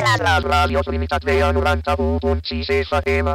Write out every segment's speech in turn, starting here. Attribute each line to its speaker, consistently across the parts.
Speaker 1: Les ràdios Trinitat Vella 91.6 FM.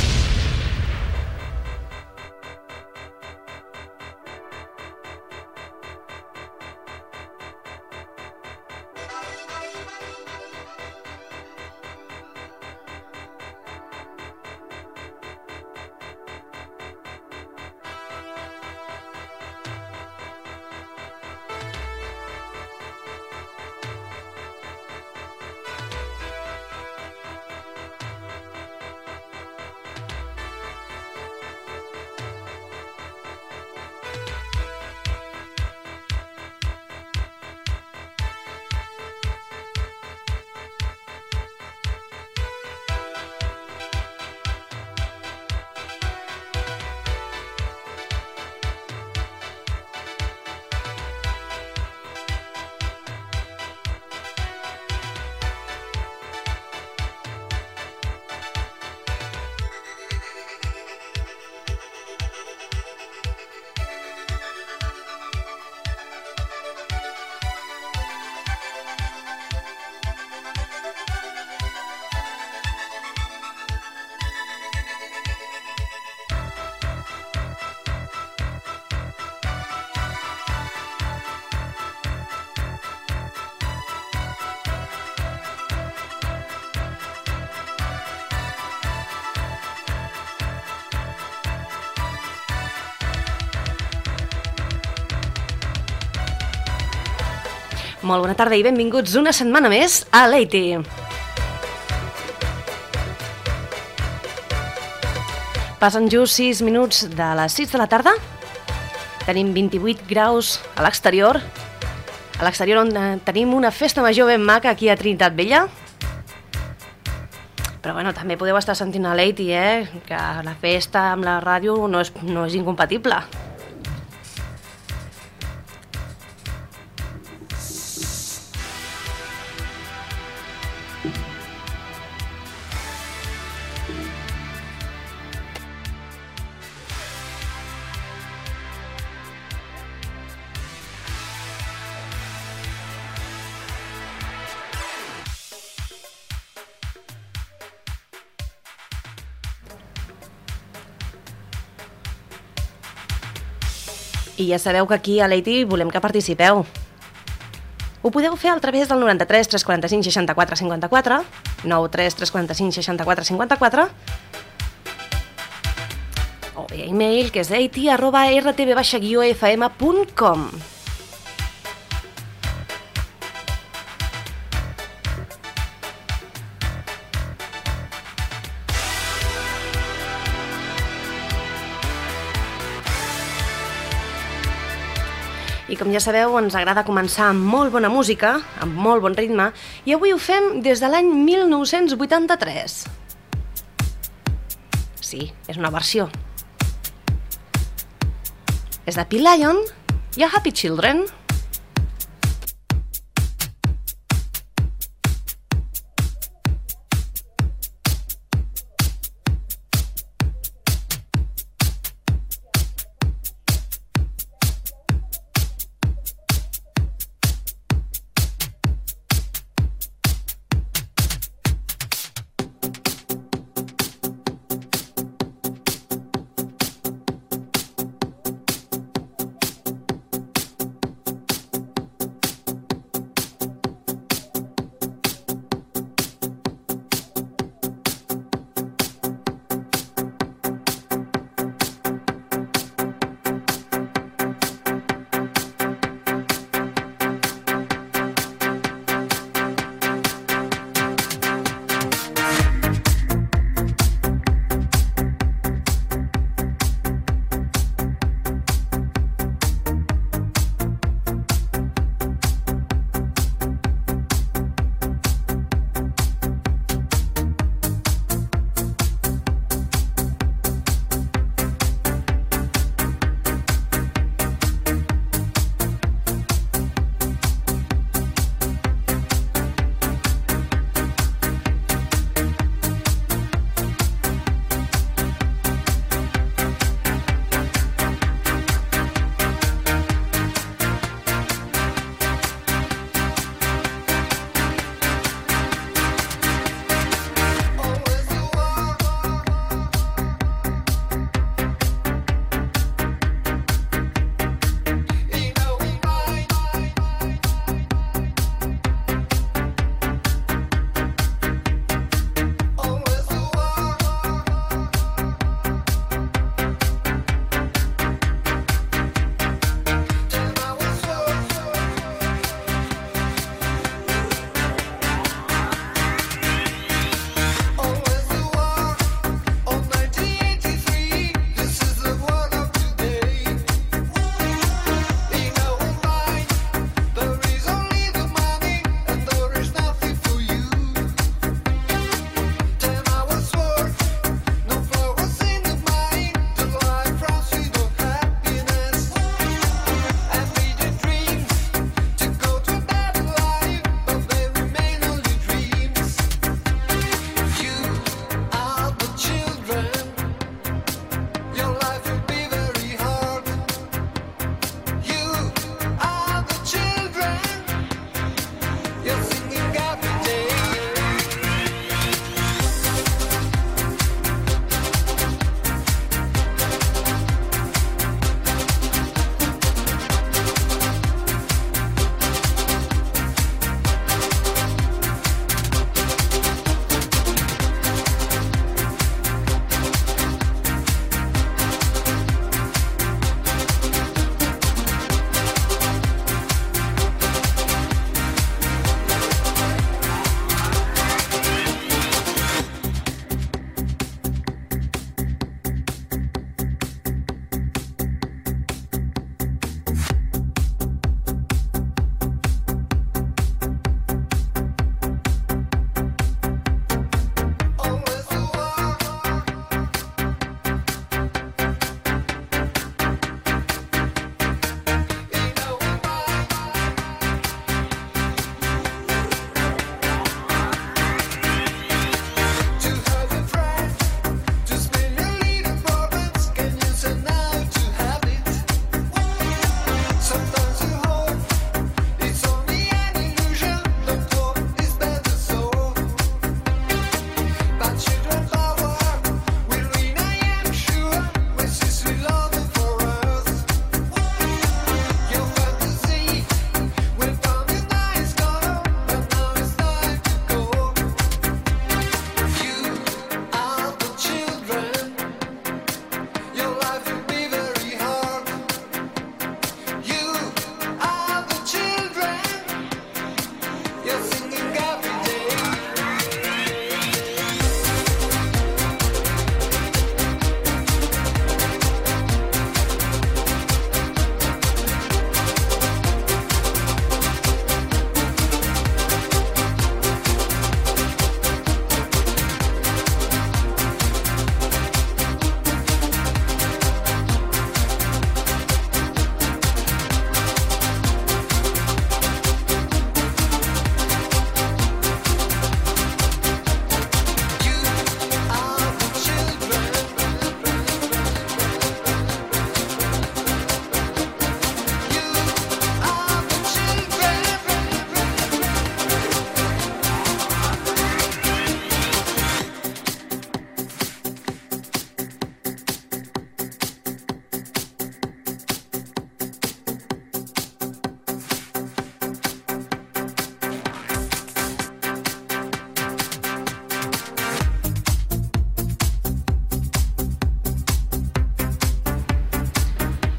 Speaker 2: Molt bona tarda i benvinguts una setmana més a Leiti. Passen just 6 minuts de les 6 de la tarda. Tenim 28 graus a l'exterior. A l'exterior on tenim una festa major ben maca aquí a Trinitat Vella. Però bueno, també podeu estar sentint a Leiti, que la festa amb la ràdio no és incompatible. I ja sabeu que aquí a Leiti volem que participeu. Ho podeu fer a través del 93 345 64 54, 93 345 64 54, o via e-mail, que és leiti@rtv-fm.com. I com ja sabeu, ens agrada començar amb molt bona música, amb molt bon ritme, i avui ho fem des de l'any 1983. Sí, és una versió. És de P-Lion i a Happy Children.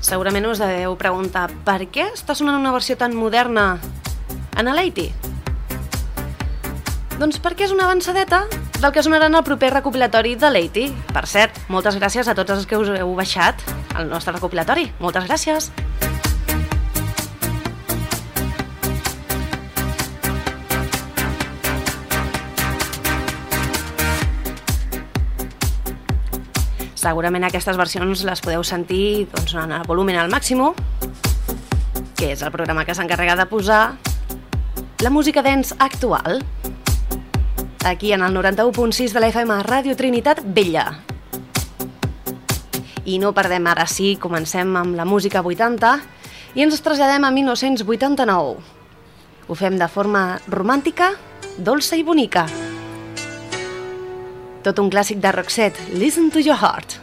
Speaker 2: Segurament us deveu preguntar per què està sonant una versió tan moderna en Aleiti? Doncs perquè és una avançadeta del que sonarà en el proper recopilatori de Aleiti. Per cert, moltes gràcies a tots els que us heu baixat al nostre recopilatori. Moltes gràcies! Segurament aquestes versions les podeu sentir doncs, en el volum al màxim, que és el programa que s'encarrega de posar la música dance actual, aquí en el 91.6 de la FM Ràdio Trinitat Vella. I no perdem ara sí, comencem amb la música 80 i ens traslladem a 1989. Ho fem de forma romàntica, dolça i bonica. Tot un clàssic de Roxette, Listen to Your Heart.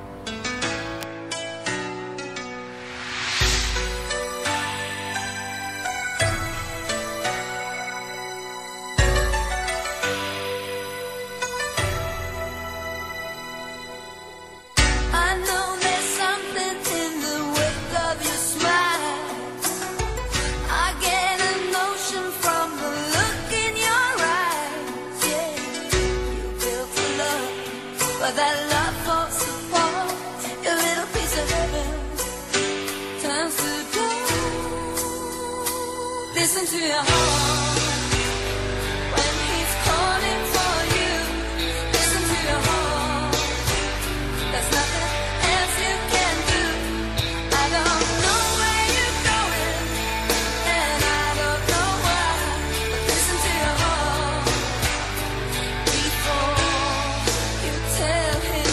Speaker 3: Listen to your heart when he's calling for you. Listen to your heart. There's nothing else you can do. I don't know where you're going, and I don't know why. But listen to your heart before you tell him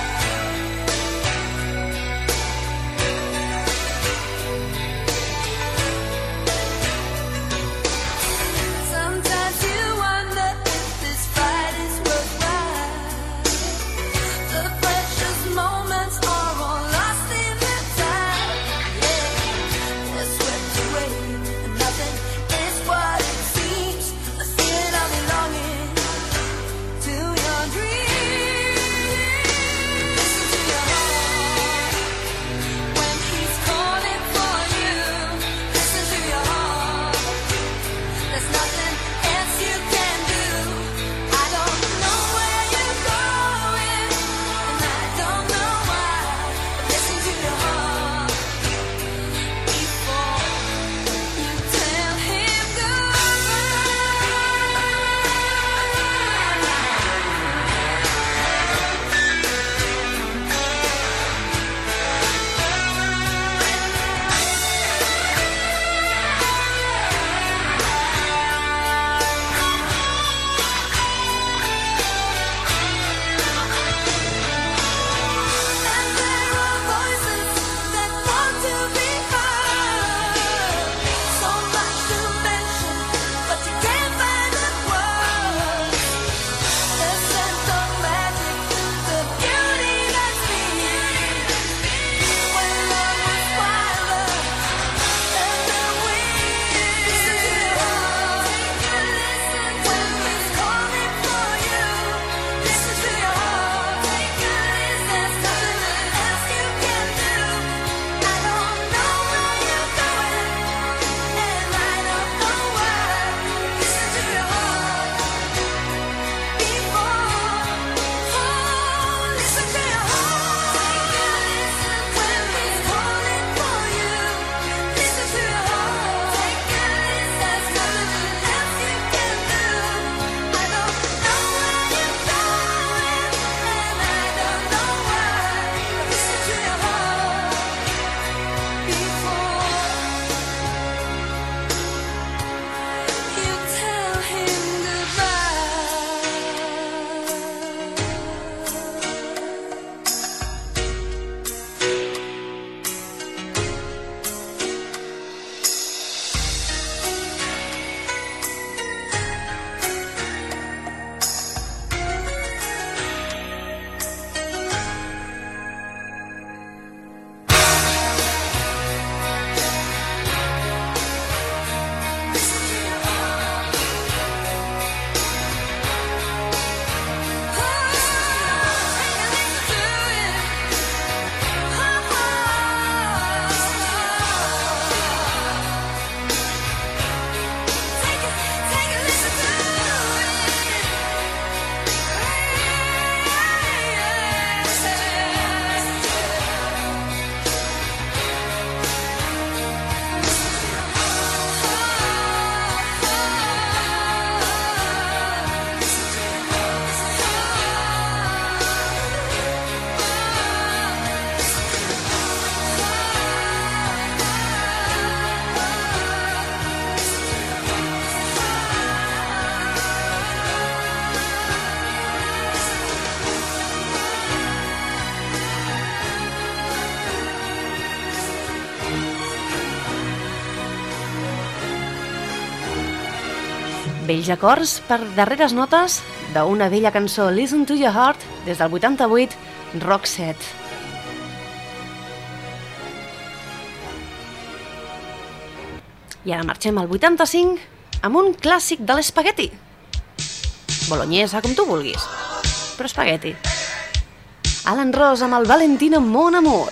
Speaker 3: goodbye.
Speaker 2: Bells acords per darreres notes d'una vella cançó Listen to Your Heart des del 88, Roxette. I ara marxem al 85 amb un clàssic de l'espagueti. Bolognesa, com tu vulguis, però espagueti. Alan Ross amb el Valentino Mon Amour.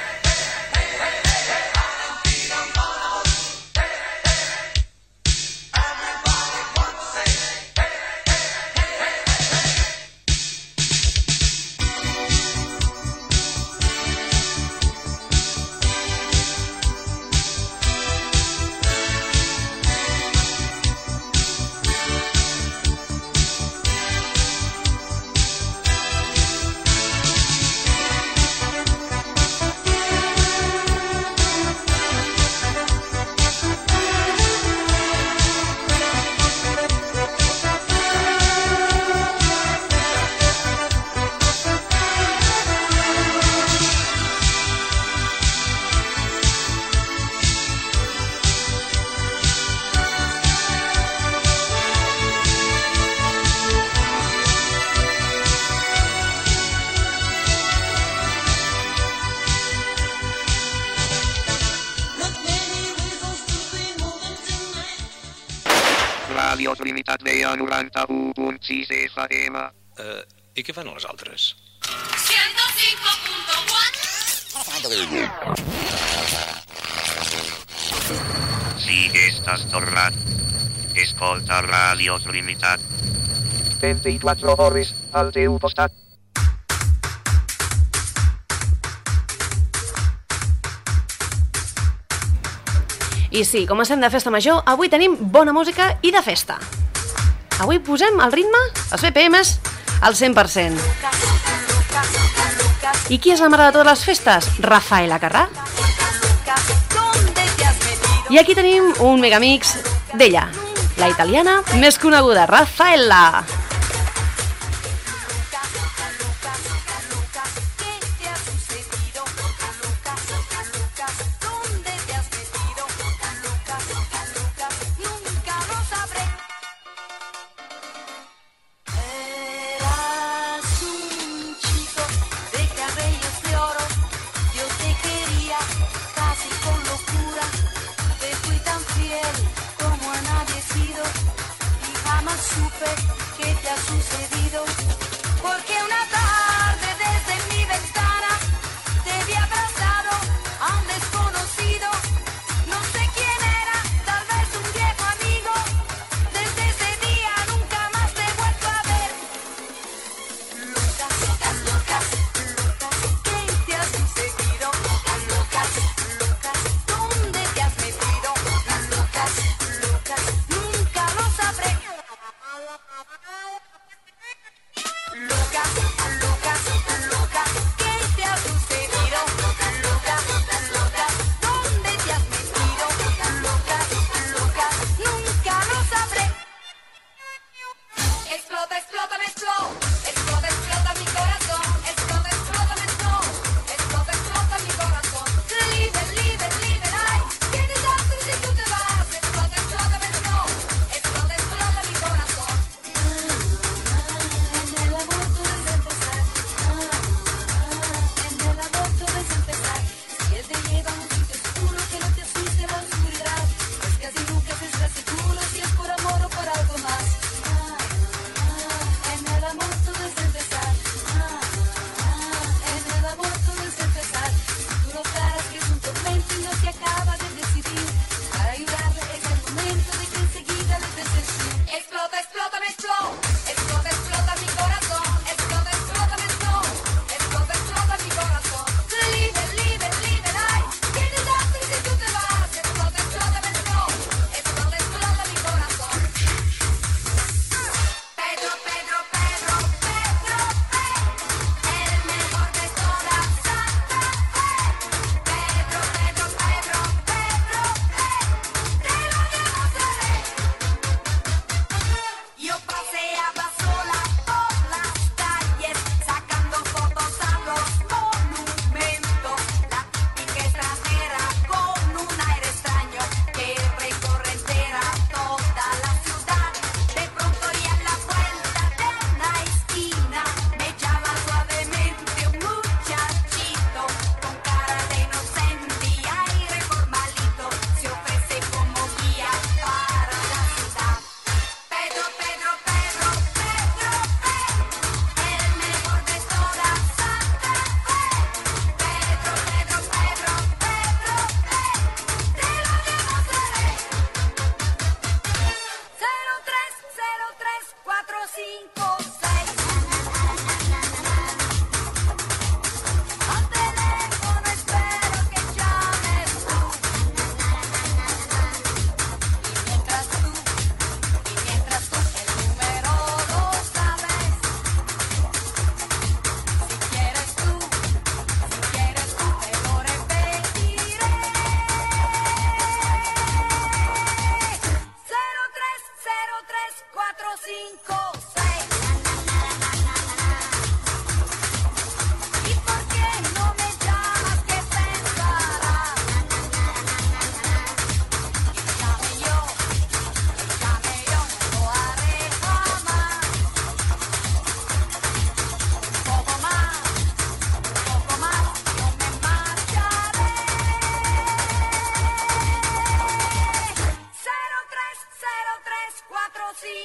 Speaker 1: Ràdios Limitat veia 91.6 FM.
Speaker 4: I què fan les altres?
Speaker 3: 105.4.
Speaker 1: Si estàs tornat, escolta Ràdios Limitat. 24 hores al teu costat.
Speaker 2: I sí, com estem de festa major, avui tenim bona música i de festa. Avui posem el ritme, els BPMs, al 100%. I qui és la mare de totes les festes? Rafaela Carrà. I aquí tenim un megamix d'ella, la italiana més coneguda, Rafaela.
Speaker 3: Nunca lo sabré.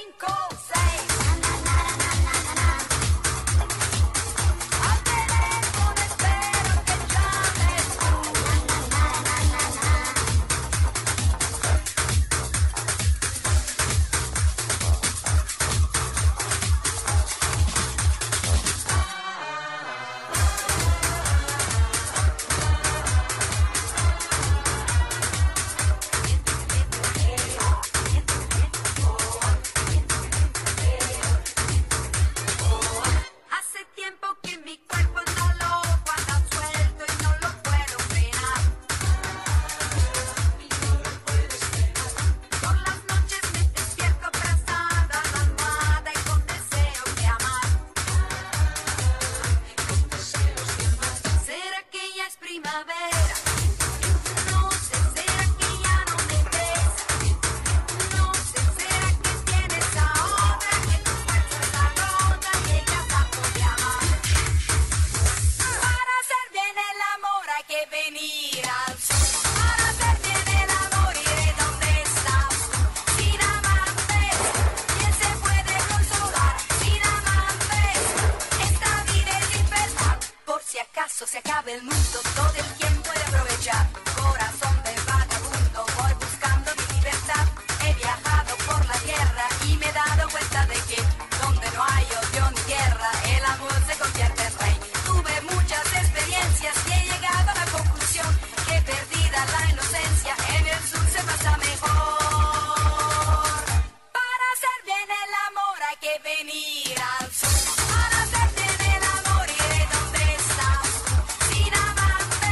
Speaker 3: 5, 6. Al teléfono espero que llames tú. Hace tiempo que mi cuerpo anda loco, anda suelto y no lo puedo frenar. Por las noches me despierto abrazada a la almohada y con deseos de amar. ¿Será que ya es primavera? No sé, ¿será que ya no me besa? No sé, ¿será que tienes a otra que tu cuerpo es la gota y ella tanto te ama? Para hacer bien el amor hay que venir al sur. Para hacer bien el amor iré donde estás. Sin amantes, ¿quién se puede consolar? Sin amantes, esta vida es infernal. Por si acaso se acabe el mundo, todo el tiempo he de aprovechar. Corazón de vagabundo, voy buscando mi libertad. He viajado por la tierra y me he dado cuenta de que donde no hay odio ni guerra, el amor se convierte en rey. Tuve muchas experiencias y he llegado a la conclusión que perdida la inocencia, en el sur se pasa mejor. Para hacer bien el amor hay que venir al sur. Para hacer bien el amor iré donde estás. Sin amantes,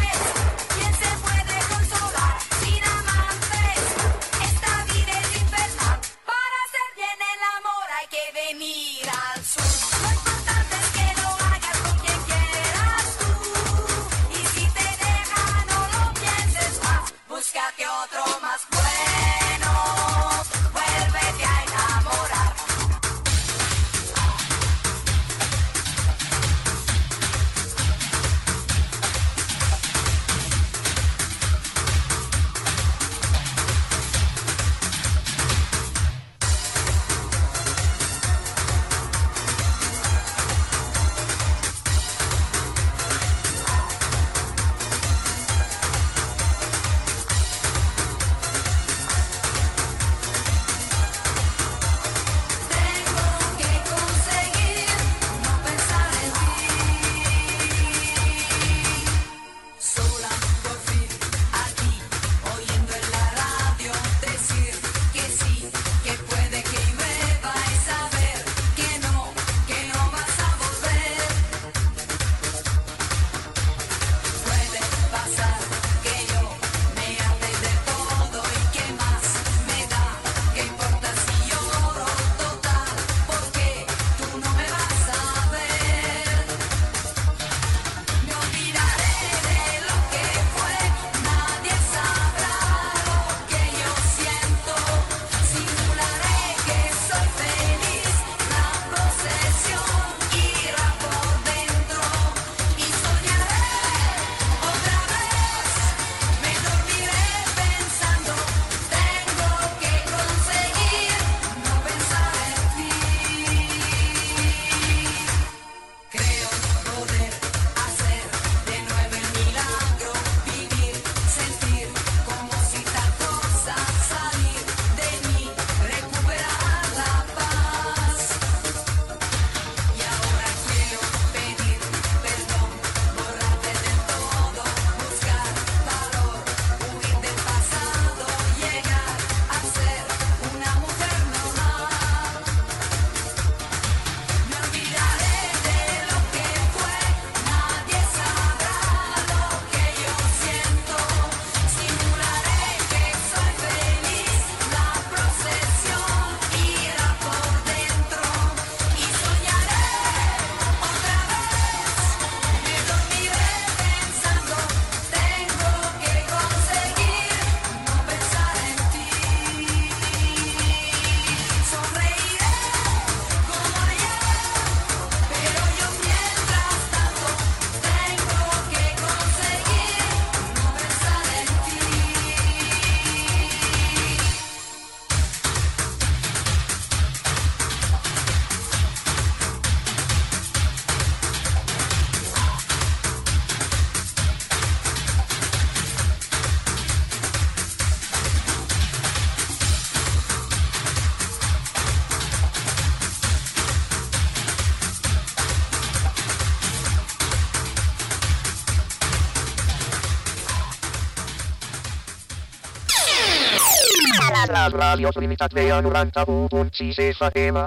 Speaker 1: La ràdio Trinitat Vella 91.6 FM.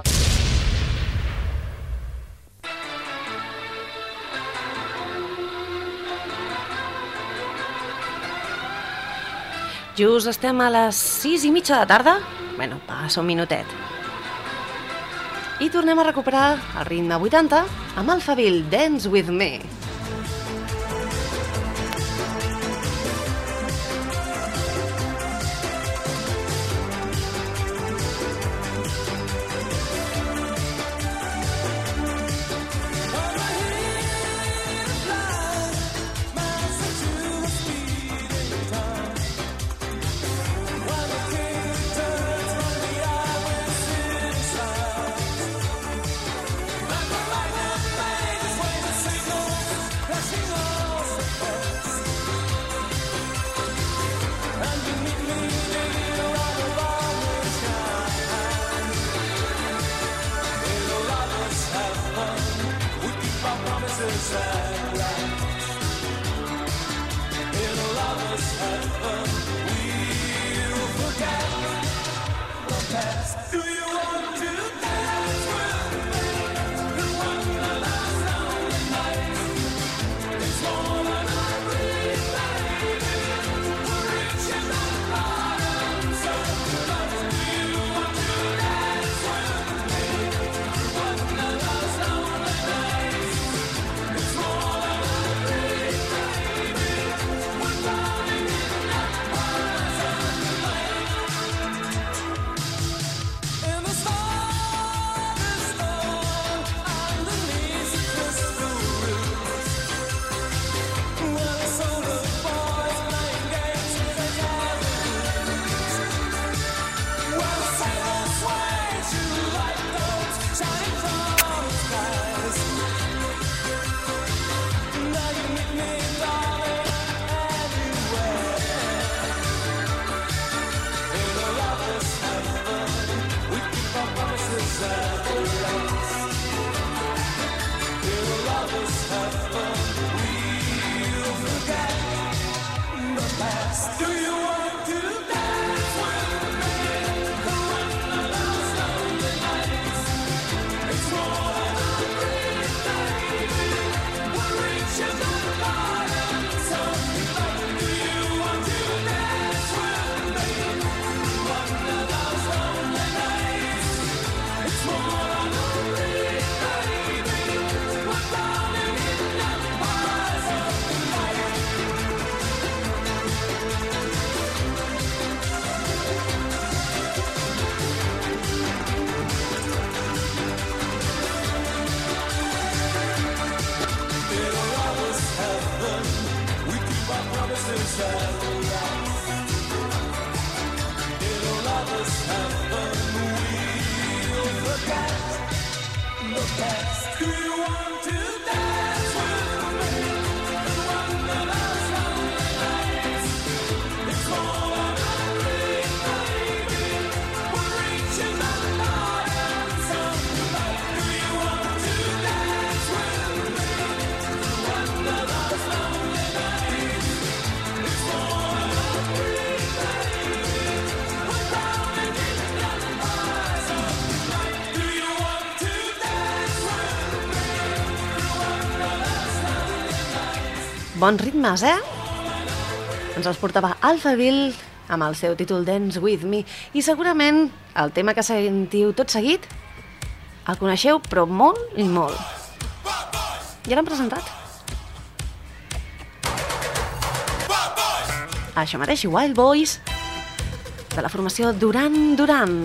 Speaker 2: Just estem a les 6:30 de la tarda. Bueno, passa un minutet. I tornem a recuperar el ritme 80 amb Alphaville Dance With Me. Bons ritmes, Ens els portava Alphaville amb el seu títol Dance With Me i segurament el tema que sentiu tot seguit el coneixeu però molt i molt. Ja l'han presentat. Això mateix, Wild Boys de la formació Duran Duran.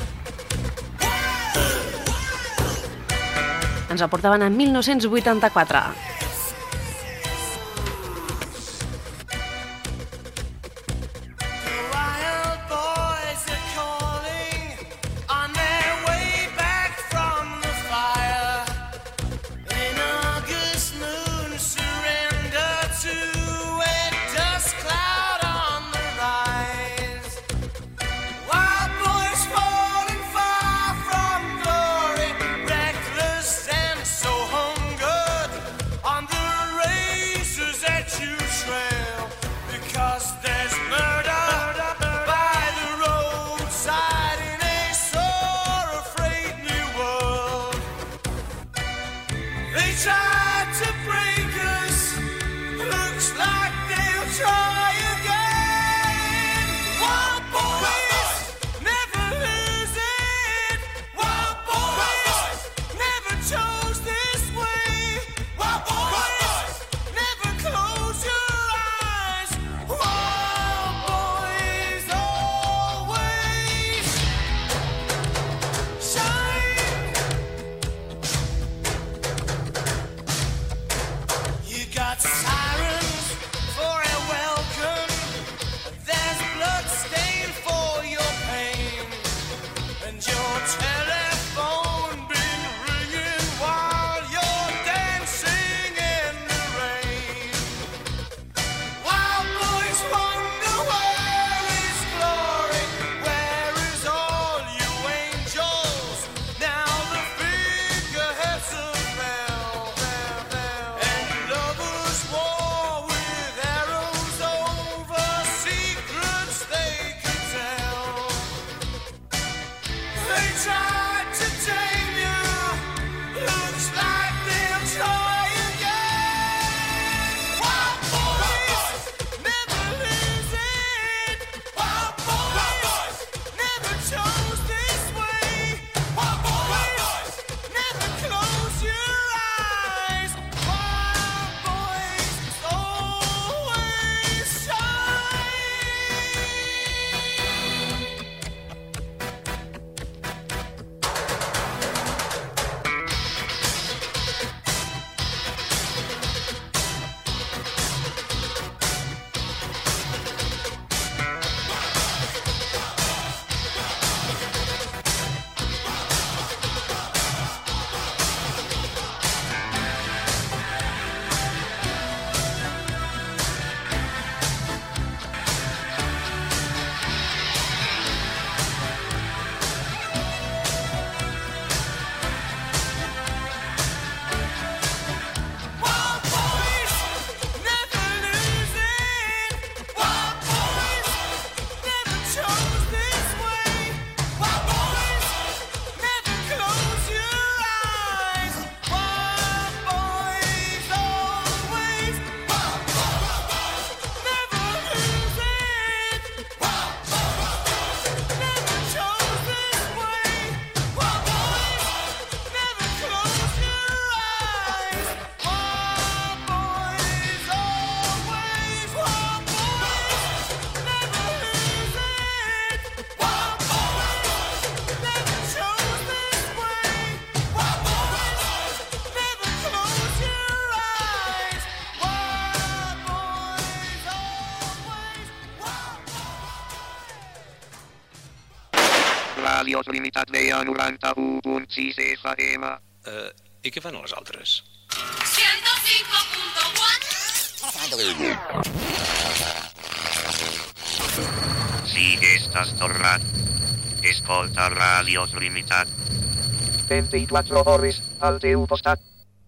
Speaker 2: Ens el portaven en 1984.
Speaker 5: On tried to break us. Looks like they'll try again. Wild boys never lose it. Wild boys never chose this way. Wild boys never close your eyes. Wild boys always shine. You got sirens for a welcome. There's blood stain for your pain, and your telephone been ringing while you're dancing in the rain. Wild boys wonder where is glory, where is all you angels? Now the figureheads of hell, and lovers war with arrows over secrets they could tell. They tried to tame you. Looks like they'll try again. Wild boys never lose it. Wild boys never chose this way. Wild boys never close your eyes. Wild boys always shine. Wild boys never lose it. Wild boys never chose this way. Wild boys never close your eyes. Wild boys always. Wild boys never lose it. Wild boys never chose this way. Wild boys never close your eyes. Wild boys always. Wild boys never lose it. Wild boys never chose this way. Wild boys never close your eyes. Wild boys always.
Speaker 1: Ràdios Limitat veia 91.6 FM.
Speaker 4: I què fan els altres?
Speaker 3: 105.1.
Speaker 1: Si estàs tornat, escolta Ràdios Limitat. 24 hores al teu costat.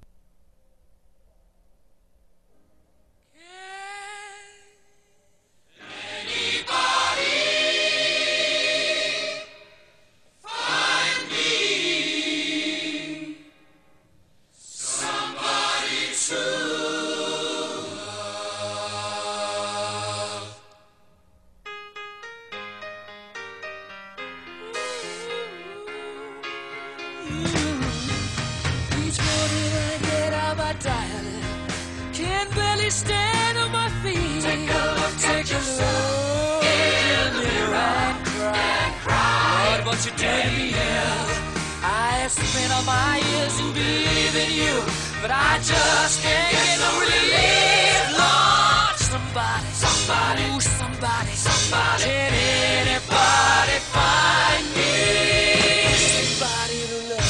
Speaker 5: Each morning I get out my diary, can barely stand on my feet. Take a look in the mirror and cry. Lord, what you did to me here. I have spent all my years in believing you, but I just can't get no relief. Lord, somebody, ooh, somebody, can anybody find me somebody to love?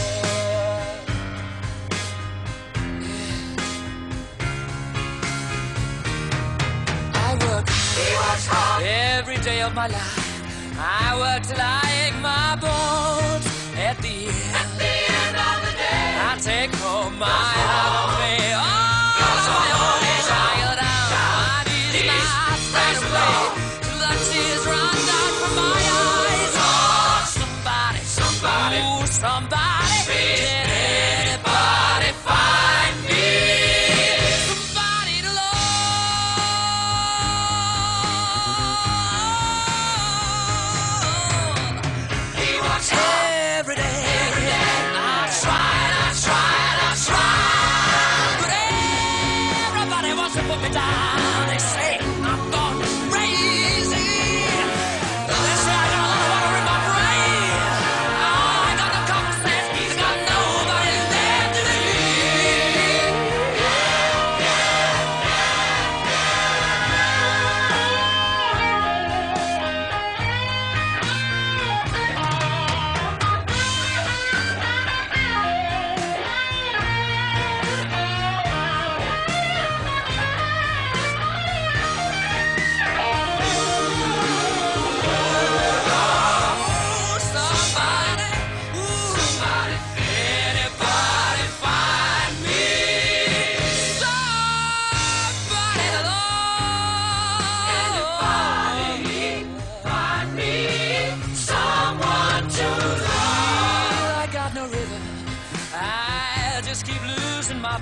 Speaker 5: I work hard every day of my life. I work till I ache my bones. At the end of the day, I take home my half pay. Oh, tired out, my knees not right away, till the tears run down from my eyes. Oh, somebody, ooh, somebody, can anybody find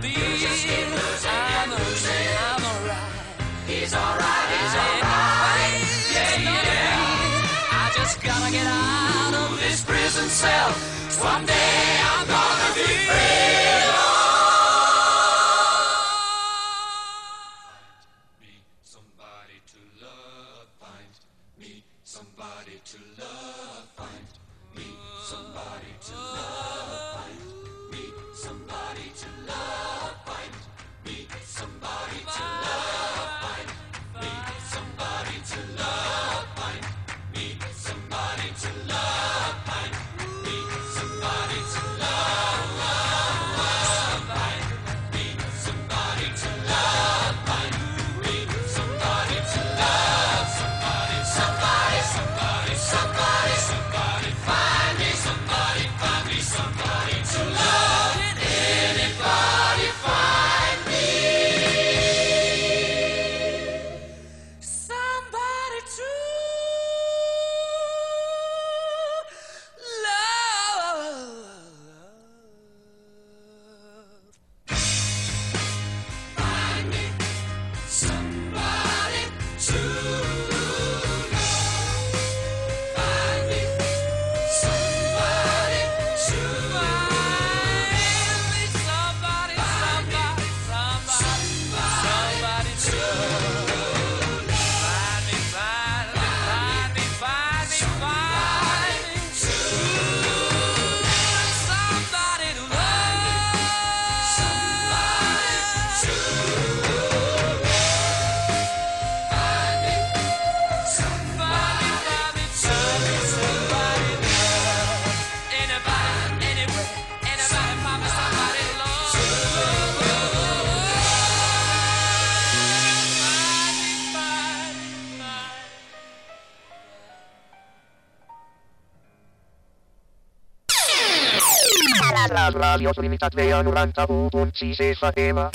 Speaker 5: I'm alright. He's alright, he's alright. I just gotta get out of this prison cell. Someday I'm gonna be free. Find me somebody to love. Find me somebody to love. Find me somebody to love. Find me somebody to love. Find me somebody to love. Find me somebody to love. Find me somebody to love. Find me somebody to love. Find me somebody to love. Find me somebody to love. Somebody, somebody, somebody, somebody, somebody. Find me somebody, find me somebody to love. Anybody find me somebody to love. Find me somebody to love. Find me somebody to find me somebody, somebody, somebody, somebody to love. Find me, find me, find me, find me, find me to somebody to love. Somebody to love. Find me somebody, find me somebody to love. Anybody, anywhere, anybody, find me somebody to love. Find me, find me.
Speaker 1: La Radio Trinitat Vella 91.6 FM.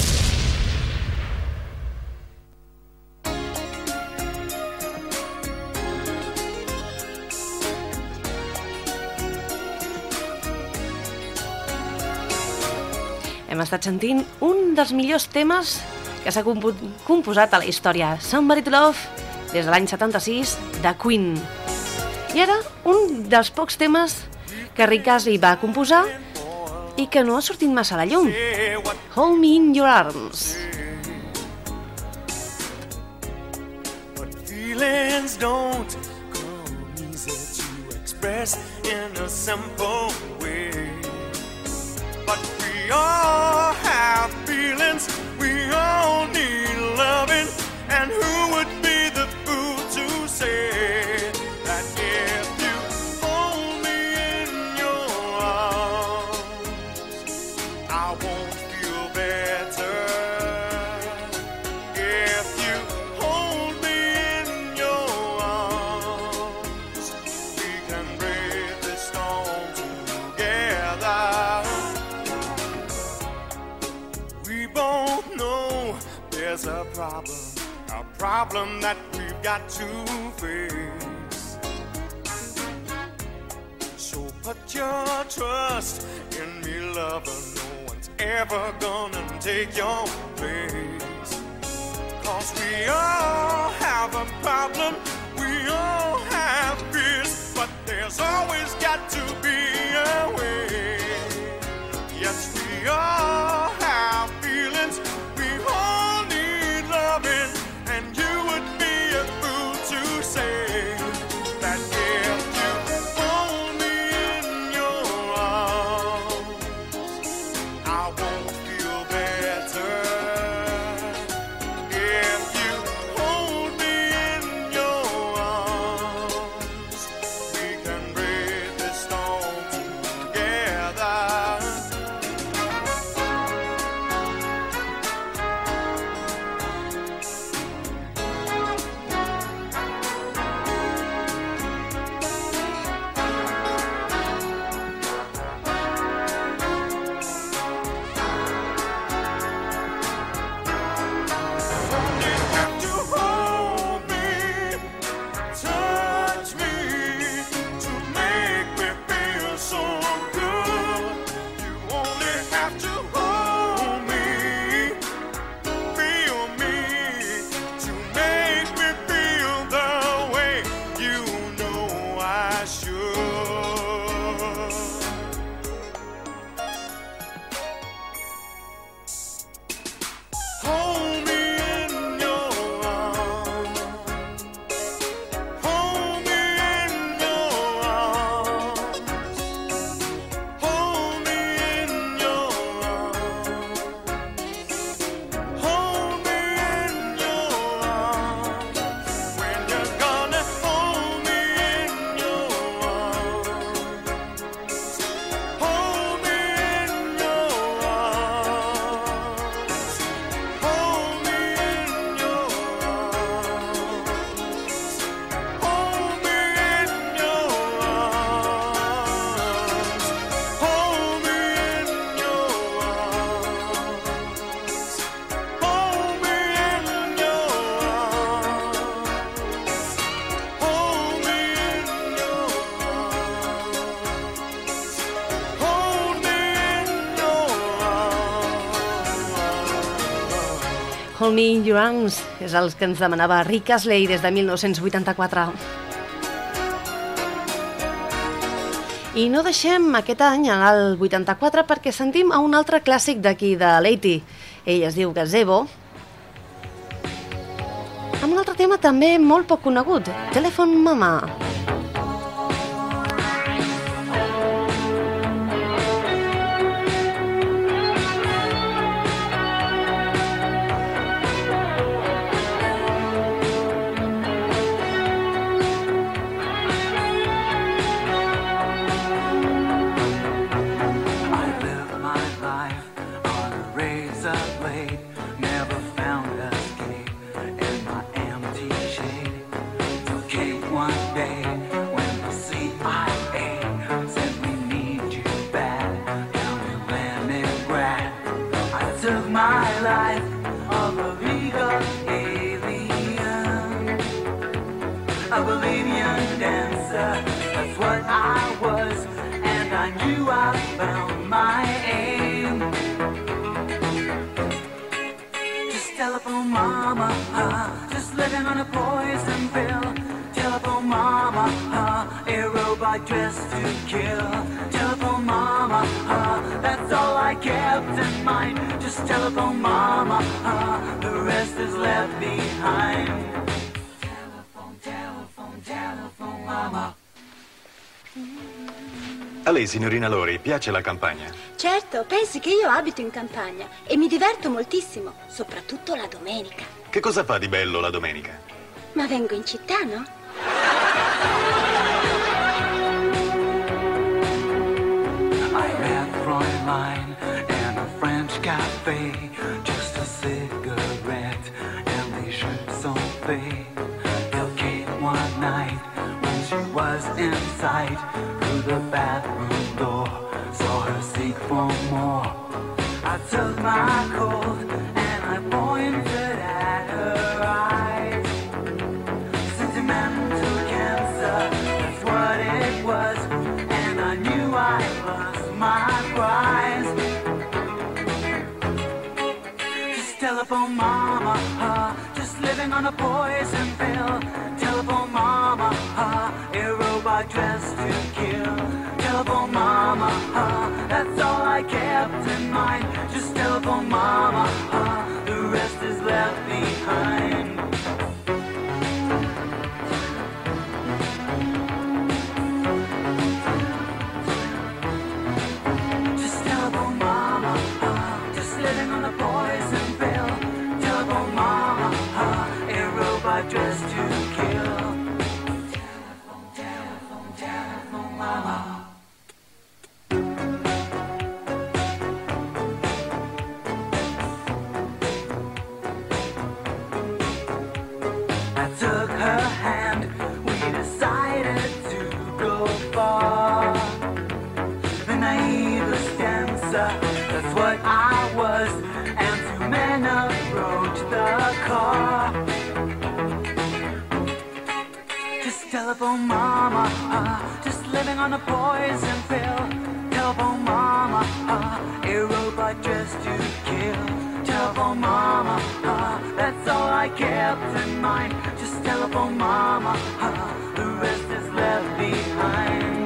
Speaker 2: Hem estat sentint un dels millors temes que s'ha composat a la història, Somebody to Love, des de l'any 76, de Queen. I ara, un dels pocs temes que Rick Astley va composar i que no ha sortit massa a la llum. Hold Me in Your Arms.
Speaker 6: But feelings don't come easy to express in a simple way. But we all have feelings, we all need loving, and who would be the fool to say that if you hold me in your arms, I won't feel better. If you hold me in your arms, we can brave this storm together. We both know there's a problem that we've got to face. So put your trust in me, lover. No one's ever gonna take your place. 'Cause we all have a problem, we all have fears, but there's always got to be a way. Yes, we all have feelings, we all need loving, and you would be a fool to say that if you hold me in your arms, I won't feel better. If you hold me in your arms, we can brave this storm together.
Speaker 2: Hold Me in Your Arms és el que ens demanava Rick Astley des de 1984. I no deixem aquest any, el 84, perquè sentim a un altre clàssic d'aquí, de Lady. Ell es diu Gazebo, amb un altre tema també molt poc conegut, Telephone Mama.
Speaker 7: A lei, signorina Lori, piace la campagna?
Speaker 8: Certo, pensi che io abito in campagna e mi diverto moltissimo, soprattutto la domenica.
Speaker 7: Che cosa fa di bello la domenica?
Speaker 8: Ma vengo in città, no?
Speaker 9: I met Fräulein in a French cafe, just a cigarette and les jeux sont faits. Till came one night when she was in sight, through the bathroom door, saw her seek for more. I took my coat and I pointed at her eyes. Sentimental cancer, that's what it was, and I knew I lost my prize. Just telephone mama, just living on a poison pill. Telephone mama, a robot dressed to kill. Telephone mama, that's all I kept in mind. Just telephone mama, the rest is left behind. Just telephone mama, just living on a poison pill. Telephone mama, a robot dressed to kill. Telephone, telephone, telephone mama. I took her hand, we decided to go far. The naive dancer, that's what I was, and two men approached the car. Just telephone mama, just living on a poison pill. Telephone mama, a robot dressed to kill. Telephone mama, that's all I kept in mind. Just telephone mama, the rest is left behind.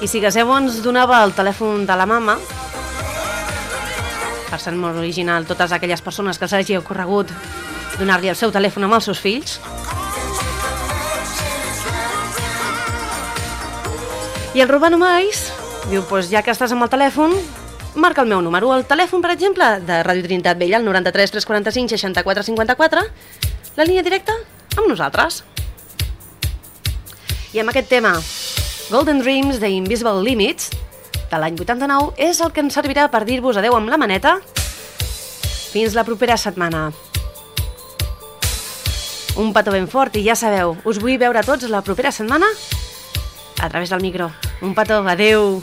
Speaker 2: I si Gaseu ens donava el telèfon de la mama, per ser molt original, totes aquelles persones que s'hagi ocorregut donar-li el seu telèfon amb els seus fills. I el Rubano Mais diu, doncs ja que estàs amb el telèfon, marca el meu número. El telèfon, per exemple, de Ràdio Trinitat Vella, el 93 345 64 54, la línia directa amb nosaltres. I amb aquest tema, Golden Dreams de Invisible Limits, de l'any 89, és el que ens servirà per dir-vos adeu amb la maneta fins la propera setmana. Un petó ben fort i ja sabeu, us vull veure tots la propera setmana a través del micro. Un petó, adeu!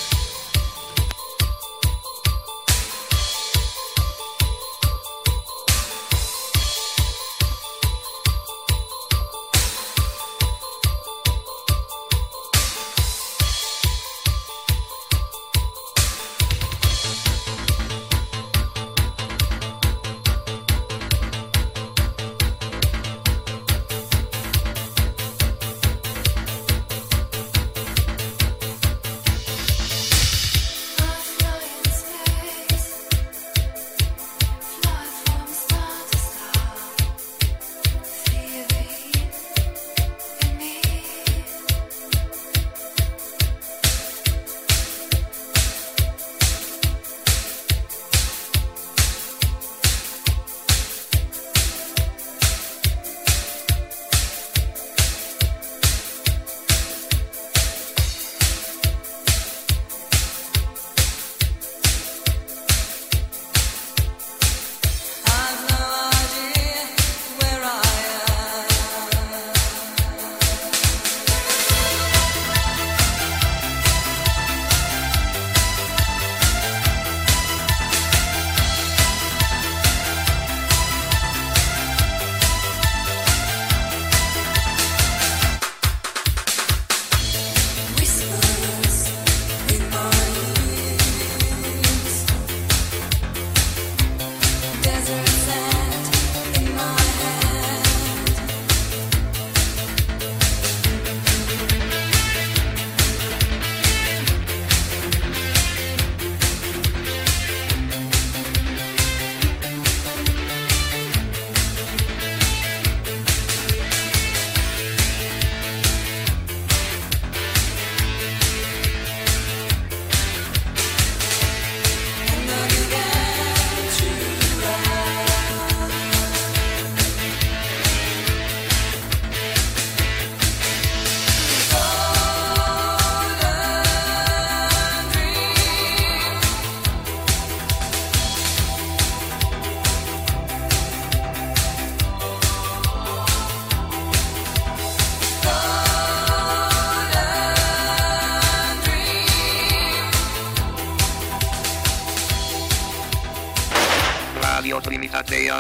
Speaker 1: Ràdio Trinitat Vella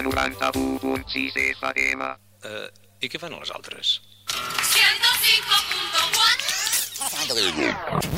Speaker 1: 91.6 FM.
Speaker 4: I què fan els altres?
Speaker 3: 105.4